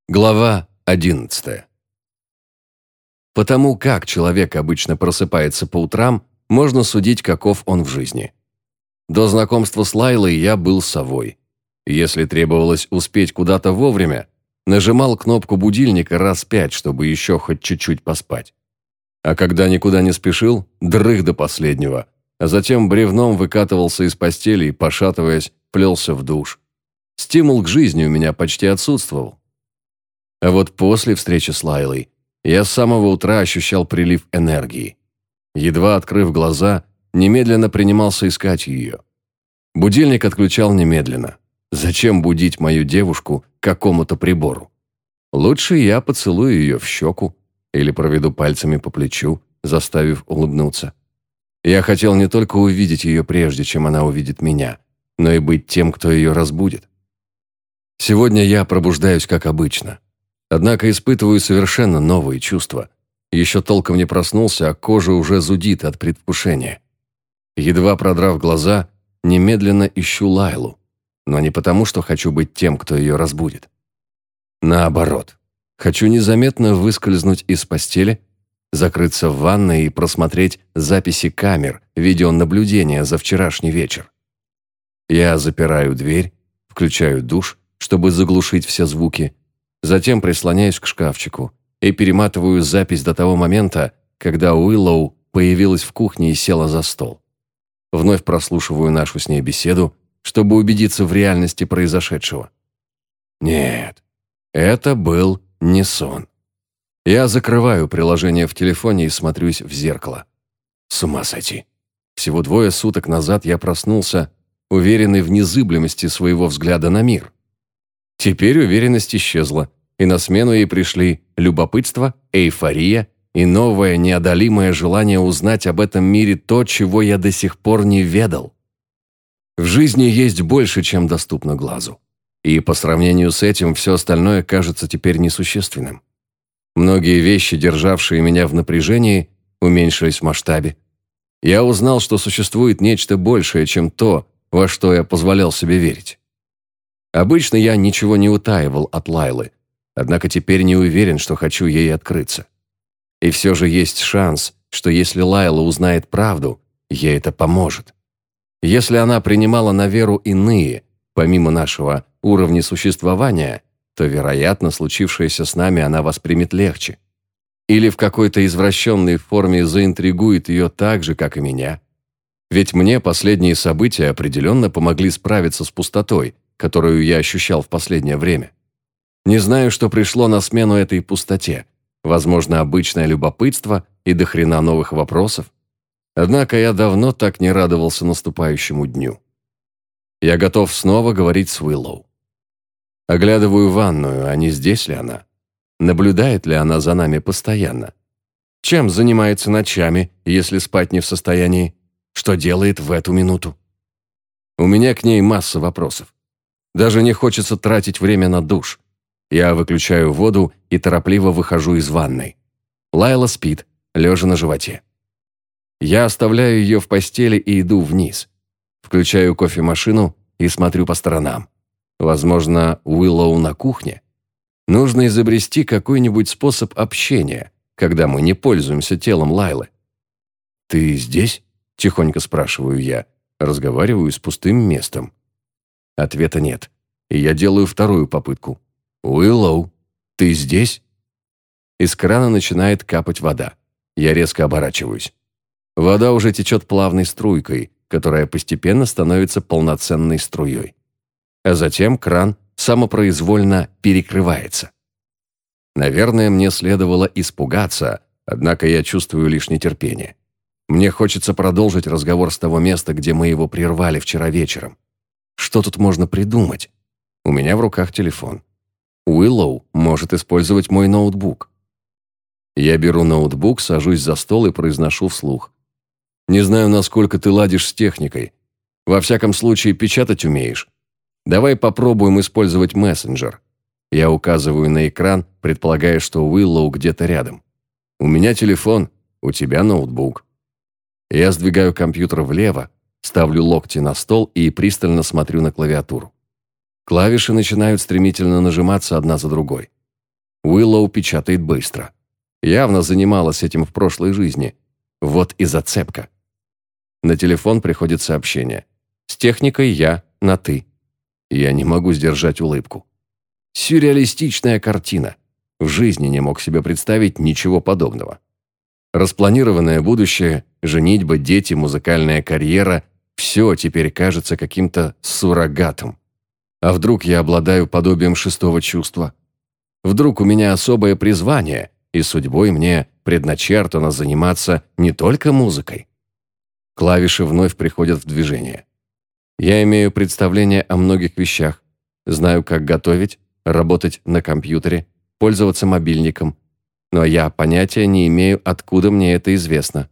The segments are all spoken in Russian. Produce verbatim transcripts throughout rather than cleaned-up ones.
Глава одиннадцатая. Потому как человек обычно просыпается по утрам, можно судить, каков он в жизни. До знакомства с Лайлой я был совой. Если требовалось успеть куда-то вовремя, нажимал кнопку будильника раз пять, чтобы еще хоть чуть-чуть поспать. А когда никуда не спешил, дрых до последнего, а затем бревном выкатывался из постели и, пошатываясь, плелся в душ. Стимул к жизни у меня почти отсутствовал. А вот после встречи с Лайлой я с самого утра ощущал прилив энергии. Едва открыв глаза, немедленно принимался искать ее. Будильник отключал немедленно. Зачем будить мою девушку к какому-то прибору? Лучше я поцелую ее в щеку или проведу пальцами по плечу, заставив улыбнуться. Я хотел не только увидеть ее прежде, чем она увидит меня, но и быть тем, кто ее разбудит. Сегодня я пробуждаюсь как обычно. Однако испытываю совершенно новые чувства. Еще толком не проснулся, а кожа уже зудит от предвкушения. Едва продрав глаза, немедленно ищу Лайлу. Но не потому, что хочу быть тем, кто ее разбудит. Наоборот. Хочу незаметно выскользнуть из постели, закрыться в ванной и просмотреть записи камер видеонаблюдения за вчерашний вечер. Я запираю дверь, включаю душ, чтобы заглушить все звуки, затем прислоняюсь к шкафчику и перематываю запись до того момента, когда Уиллоу появилась в кухне и села за стол. Вновь прослушиваю нашу с ней беседу, чтобы убедиться в реальности произошедшего. Нет, это был не сон. Я закрываю приложение в телефоне и смотрюсь в зеркало. С ума сойти. Всего двое суток назад я проснулся, уверенный в незыблемости своего взгляда на мир. Теперь уверенность исчезла, и на смену ей пришли любопытство, эйфория и новое неодолимое желание узнать об этом мире то, чего я до сих пор не ведал. В жизни есть больше, чем доступно глазу. И по сравнению с этим все остальное кажется теперь несущественным. Многие вещи, державшие меня в напряжении, уменьшились в масштабе. Я узнал, что существует нечто большее, чем то, во что я позволял себе верить. Обычно я ничего не утаивал от Лайлы, однако теперь не уверен, что хочу ей открыться. И все же есть шанс, что если Лайла узнает правду, ей это поможет. Если она принимала на веру иные, помимо нашего уровня существования, то, вероятно, случившееся с нами она воспримет легче. Или в какой-то извращенной форме заинтригует ее так же, как и меня. Ведь мне последние события определенно помогли справиться с пустотой, которую я ощущал в последнее время. Не знаю, что пришло на смену этой пустоте. Возможно, обычное любопытство и до хрена новых вопросов. Однако я давно так не радовался наступающему дню. Я готов снова говорить с Уиллоу. Оглядываю ванную, а не здесь ли она? Наблюдает ли она за нами постоянно? Чем занимается ночами, если спать не в состоянии? Что делает в эту минуту? У меня к ней масса вопросов. Даже не хочется тратить время на душ. Я выключаю воду и торопливо выхожу из ванной. Лайла спит, лежа на животе. Я оставляю ее в постели и иду вниз. Включаю кофемашину и смотрю по сторонам. Возможно, Уиллоу на кухне. Нужно изобрести какой-нибудь способ общения, когда мы не пользуемся телом Лайлы. «Ты здесь?» – тихонько спрашиваю я. Разговариваю с пустым местом. Ответа нет, и я делаю вторую попытку. «Уиллоу, ты здесь?» Из крана начинает капать вода. Я резко оборачиваюсь. Вода уже течет плавной струйкой, которая постепенно становится полноценной струей. А затем кран самопроизвольно перекрывается. Наверное, мне следовало испугаться, однако я чувствую лишь нетерпение. Мне хочется продолжить разговор с того места, где мы его прервали вчера вечером. Что тут можно придумать? У меня в руках телефон. Уиллоу может использовать мой ноутбук. Я беру ноутбук, сажусь за стол и произношу вслух. «Не знаю, насколько ты ладишь с техникой. Во всяком случае, печатать умеешь. Давай попробуем использовать мессенджер». Я указываю на экран, предполагая, что Уиллоу где-то рядом. «У меня телефон, у тебя ноутбук». Я сдвигаю компьютер влево, ставлю локти на стол и пристально смотрю на клавиатуру. Клавиши начинают стремительно нажиматься одна за другой. Уиллоу печатает быстро. Явно занималась этим в прошлой жизни. Вот и зацепка. На телефон приходит сообщение. С техникой я на «ты». Я не могу сдержать улыбку. Сюрреалистичная картина. В жизни не мог себе представить ничего подобного. Распланированное будущее, женитьба, дети, музыкальная карьера – все теперь кажется каким-то суррогатом. А вдруг я обладаю подобием шестого чувства? Вдруг у меня особое призвание, и судьбой мне предначертано заниматься не только музыкой? Клавиши вновь приходят в движение. Я имею представление о многих вещах. Знаю, как готовить, работать на компьютере, пользоваться мобильником. Но я понятия не имею, откуда мне это известно.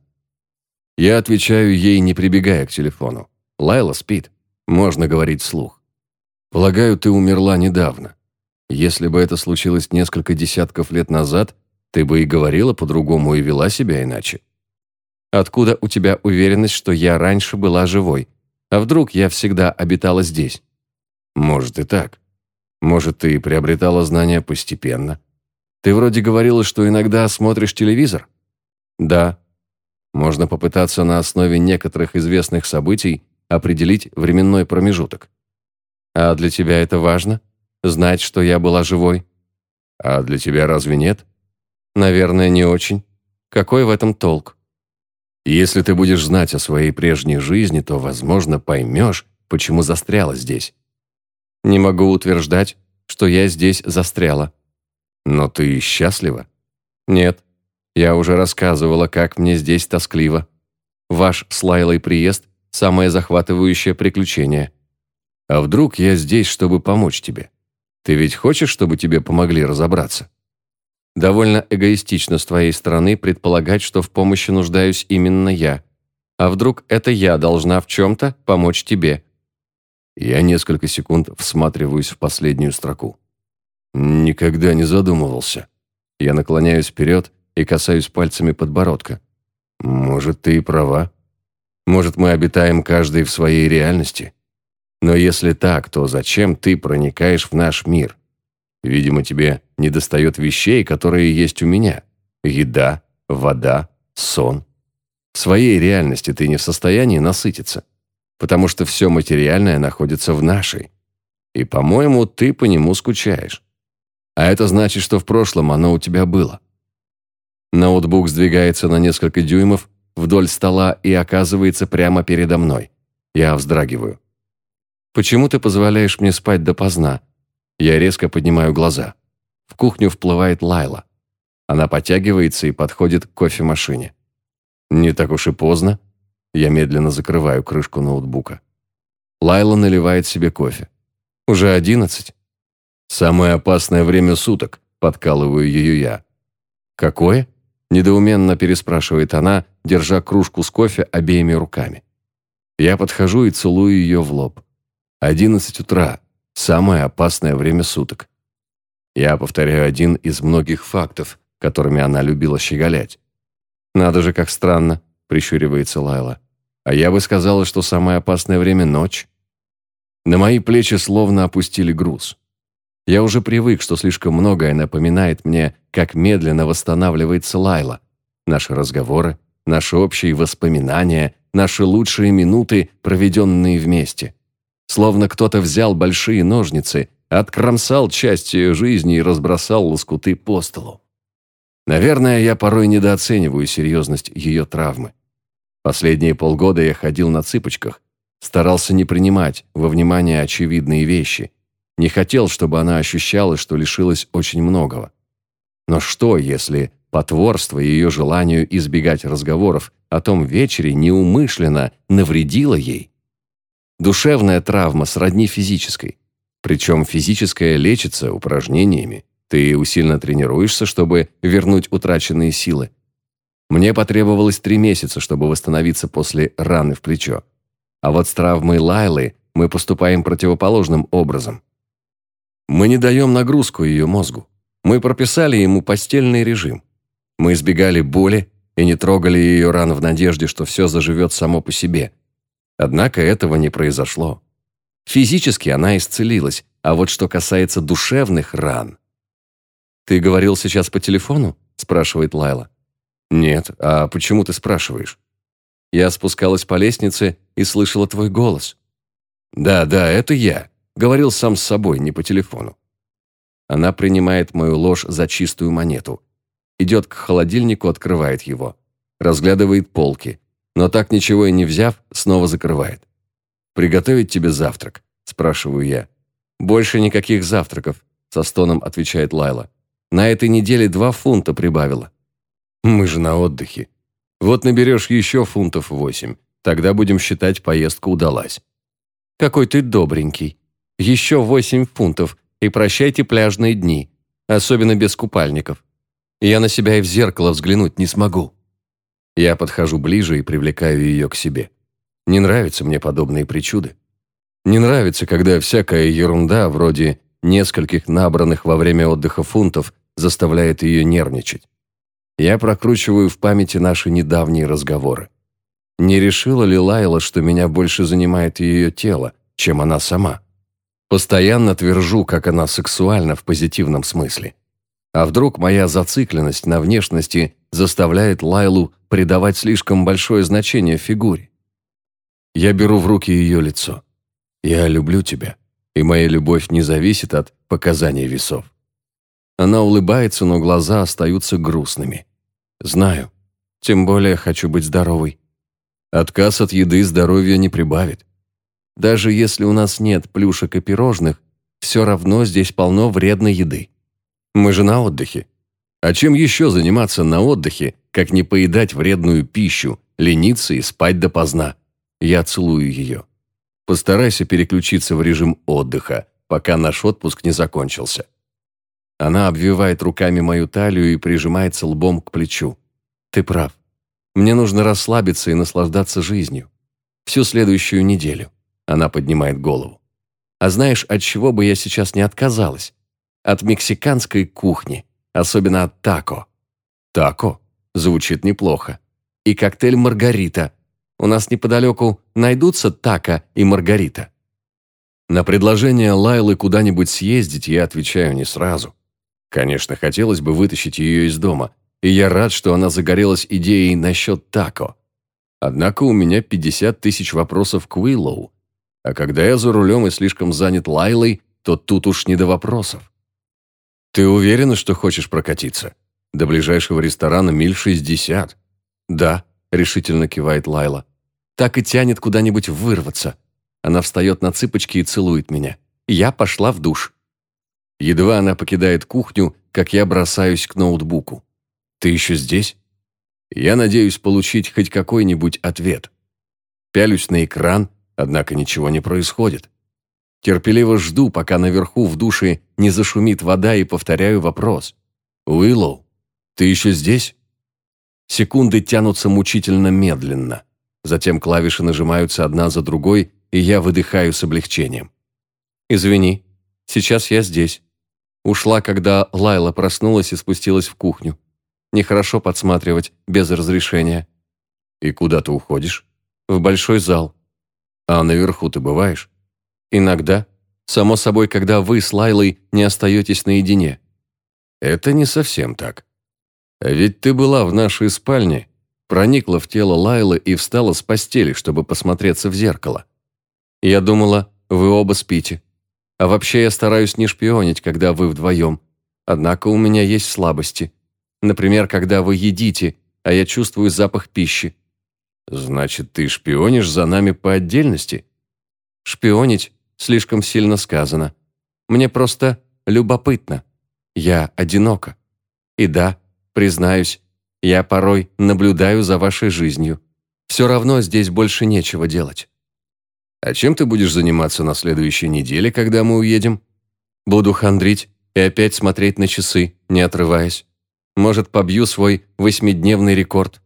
Я отвечаю ей, не прибегая к телефону. Лайла спит. Можно говорить вслух. Полагаю, ты умерла недавно. Если бы это случилось несколько десятков лет назад, ты бы и говорила по-другому и вела себя иначе. Откуда у тебя уверенность, что я раньше была живой? А вдруг я всегда обитала здесь? Может и так. Может, ты приобретала знания постепенно. Ты вроде говорила, что иногда смотришь телевизор? Да. Можно попытаться на основе некоторых известных событий определить временной промежуток. А для тебя это важно? Знать, что я была живой? А для тебя разве нет? Наверное, не очень. Какой в этом толк? Если ты будешь знать о своей прежней жизни, то, возможно, поймешь, почему застряла здесь. Не могу утверждать, что я здесь застряла. Но ты счастлива? Нет. Я уже рассказывала, как мне здесь тоскливо. Ваш с Лайлой приезд – самое захватывающее приключение. А вдруг я здесь, чтобы помочь тебе? Ты ведь хочешь, чтобы тебе помогли разобраться? Довольно эгоистично с твоей стороны предполагать, что в помощи нуждаюсь именно я. А вдруг это я должна в чем-то помочь тебе? Я несколько секунд всматриваюсь в последнюю строку. Никогда не задумывался. Я наклоняюсь вперед и касаюсь пальцами подбородка. Может, ты и права. Может, мы обитаем каждый в своей реальности. Но если так, то зачем ты проникаешь в наш мир? Видимо, тебе недостает вещей, которые есть у меня. Еда, вода, сон. В своей реальности ты не в состоянии насытиться, потому что все материальное находится в нашей. И, по-моему, ты по нему скучаешь. А это значит, что в прошлом оно у тебя было. Ноутбук сдвигается на несколько дюймов вдоль стола и оказывается прямо передо мной. Я вздрагиваю. «Почему ты позволяешь мне спать допоздна?» Я резко поднимаю глаза. В кухню вплывает Лайла. Она подтягивается и подходит к кофемашине. Не так уж и поздно. Я медленно закрываю крышку ноутбука. Лайла наливает себе кофе. Уже одиннадцать. «Самое опасное время суток», — подкалываю ее я. «Какое?» — недоуменно переспрашивает она, держа кружку с кофе обеими руками. Я подхожу и целую ее в лоб. «Одиннадцать утра. Самое опасное время суток». Я повторяю один из многих фактов, которыми она любила щеголять. «Надо же, как странно», — прищуривается Лайла. «А я бы сказала, что самое опасное время — ночь». На мои плечи словно опустили груз. Я уже привык, что слишком многое напоминает мне, как медленно восстанавливается Лайла. Наши разговоры, наши общие воспоминания, наши лучшие минуты, проведенные вместе. Словно кто-то взял большие ножницы, откромсал часть ее жизни и разбросал лоскуты по столу. Наверное, я порой недооцениваю серьезность ее травмы. Последние полгода я ходил на цыпочках, старался не принимать во внимание очевидные вещи, не хотел, чтобы она ощущала, что лишилась очень многого. Но что, если потворство ее желанию избегать разговоров о том вечере неумышленно навредило ей? Душевная травма сродни физической. Причем физическая лечится упражнениями. Ты усиленно тренируешься, чтобы вернуть утраченные силы. Мне потребовалось три месяца, чтобы восстановиться после раны в плечо. А вот с травмой Лайлы мы поступаем противоположным образом. Мы не даем нагрузку ее мозгу. Мы прописали ему постельный режим. Мы избегали боли и не трогали ее ран в надежде, что все заживет само по себе. Однако этого не произошло. Физически она исцелилась, а вот что касается душевных ран... «Ты говорил сейчас по телефону?» – спрашивает Лайла. «Нет, а почему ты спрашиваешь?» «Я спускалась по лестнице и слышала твой голос». «Да, да, это я. Говорил сам с собой, не по телефону». Она принимает мою ложь за чистую монету. Идет к холодильнику, открывает его. Разглядывает полки. Но так ничего и не взяв, снова закрывает. «Приготовить тебе завтрак?» – спрашиваю я. «Больше никаких завтраков», – со стоном отвечает Лайла. «На этой неделе два фунта прибавила». «Мы же на отдыхе. Вот наберешь еще фунтов восемь. Тогда будем считать, поездка удалась». «Какой ты добренький. Еще восемь фунтов, и прощайте пляжные дни, особенно без купальников. Я на себя и в зеркало взглянуть не смогу». Я подхожу ближе и привлекаю ее к себе. Не нравятся мне подобные причуды. Не нравится, когда всякая ерунда, вроде нескольких набранных во время отдыха фунтов, заставляет ее нервничать. Я прокручиваю в памяти наши недавние разговоры. Не решила ли Лайла, что меня больше занимает ее тело, чем она сама? Постоянно твержу, как она сексуальна в позитивном смысле. А вдруг моя зацикленность на внешности заставляет Лайлу придавать слишком большое значение фигуре? Я беру в руки ее лицо. Я люблю тебя, и моя любовь не зависит от показаний весов. Она улыбается, но глаза остаются грустными. Знаю, тем более хочу быть здоровой. Отказ от еды здоровья не прибавит. Даже если у нас нет плюшек и пирожных, все равно здесь полно вредной еды. Мы же на отдыхе. А чем еще заниматься на отдыхе, как не поедать вредную пищу, лениться и спать допоздна? Я целую ее. Постарайся переключиться в режим отдыха, пока наш отпуск не закончился. Она обвивает руками мою талию и прижимается лбом к плечу. Ты прав. Мне нужно расслабиться и наслаждаться жизнью. Всю следующую неделю. Она поднимает голову. А знаешь, от чего бы я сейчас не отказалась? От мексиканской кухни, особенно от тако. Тако? Звучит неплохо. И коктейль «Маргарита». У нас неподалеку найдутся тако и Маргарита. На предложение Лайлы куда-нибудь съездить я отвечаю не сразу. Конечно, хотелось бы вытащить ее из дома, и я рад, что она загорелась идеей насчет тако. Однако у меня пятьдесят тысяч вопросов к Уиллоу, а когда я за рулем и слишком занят Лайлой, то тут уж не до вопросов. «Ты уверена, что хочешь прокатиться? До ближайшего ресторана миль шестьдесят». «Да», — решительно кивает Лайла. «Так и тянет куда-нибудь вырваться». Она встает на цыпочки и целует меня. Я пошла в душ. Едва она покидает кухню, как я бросаюсь к ноутбуку. «Ты еще здесь?» Я надеюсь получить хоть какой-нибудь ответ. Пялюсь на экран, однако ничего не происходит. Терпеливо жду, пока наверху в душе не зашумит вода, и повторяю вопрос. «Уиллоу, ты еще здесь?» Секунды тянутся мучительно медленно. Затем клавиши нажимаются одна за другой, и я выдыхаю с облегчением. «Извини, сейчас я здесь. Ушла, когда Лайла проснулась и спустилась в кухню. Нехорошо подсматривать без разрешения». «И куда ты уходишь?» «В большой зал». «А наверху ты бываешь?» «Иногда. Само собой, когда вы с Лайлой не остаетесь наедине». «Это не совсем так. А ведь ты была в нашей спальне, проникла в тело Лайлы и встала с постели, чтобы посмотреться в зеркало. Я думала, вы оба спите. А вообще я стараюсь не шпионить, когда вы вдвоем. Однако у меня есть слабости. Например, когда вы едите, а я чувствую запах пищи». «Значит, ты шпионишь за нами по отдельности?» «Шпионить слишком сильно сказано. Мне просто любопытно. Я одинока. И да, признаюсь, я порой наблюдаю за вашей жизнью. Все равно здесь больше нечего делать». «А чем ты будешь заниматься на следующей неделе, когда мы уедем?» «Буду хандрить и опять смотреть на часы, не отрываясь. Может, побью свой восьмидневный рекорд».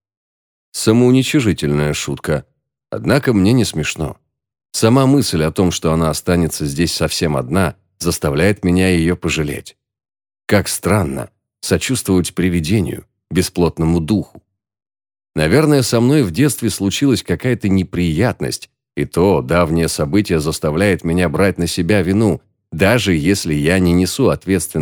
Самоуничижительная шутка. Однако мне не смешно. Сама мысль о том, что она останется здесь совсем одна, заставляет меня ее пожалеть. Как странно сочувствовать привидению, бесплотному духу. Наверное, со мной в детстве случилась какая-то неприятность, и то давнее событие заставляет меня брать на себя вину, даже если я не несу ответственность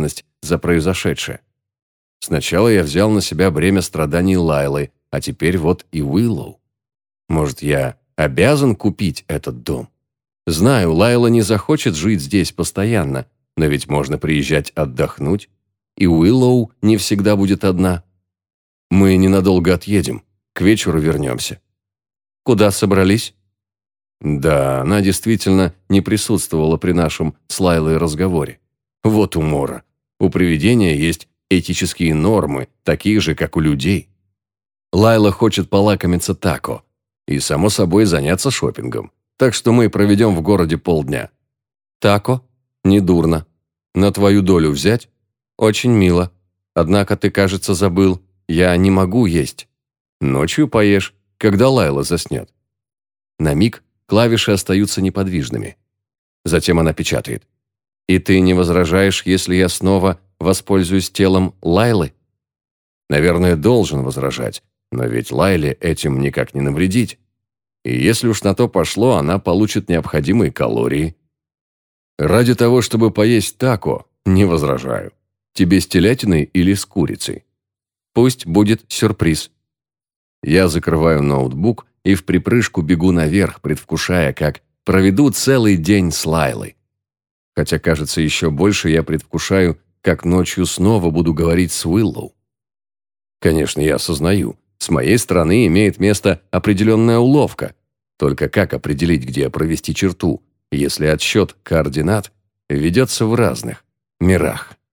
за произошедшее. Сначала я взял на себя бремя страданий Лайлы, а теперь вот и Уиллоу. Может, я обязан купить этот дом? Знаю, Лайла не захочет жить здесь постоянно, но ведь можно приезжать отдохнуть, и Уиллоу не всегда будет одна. Мы ненадолго отъедем, к вечеру вернемся. Куда собрались? Да, она действительно не присутствовала при нашем с Лайлой разговоре. Вот умора. У привидения есть этические нормы, такие же, как у людей. Лайла хочет полакомиться тако и, само собой, заняться шопингом. Так что мы проведем в городе полдня. Тако? Недурно. На твою долю взять? Очень мило. Однако ты, кажется, забыл. Я не могу есть. Ночью поешь, когда Лайла заснет. На миг клавиши остаются неподвижными. Затем она печатает. И ты не возражаешь, если я снова воспользуюсь телом Лайлы? Наверное, должен возражать, но ведь Лайле этим никак не навредить. И если уж на то пошло, она получит необходимые калории. Ради того, чтобы поесть тако, не возражаю. Тебе с телятиной или с курицей? Пусть будет сюрприз. Я закрываю ноутбук и в припрыжку бегу наверх, предвкушая, как проведу целый день с Лайлой. Хотя, кажется, еще больше я предвкушаю, как ночью снова буду говорить с Уиллоу. Конечно, я осознаю, с моей стороны имеет место определенная уловка. Только как определить, где провести черту, если отсчет координат ведется в разных мирах?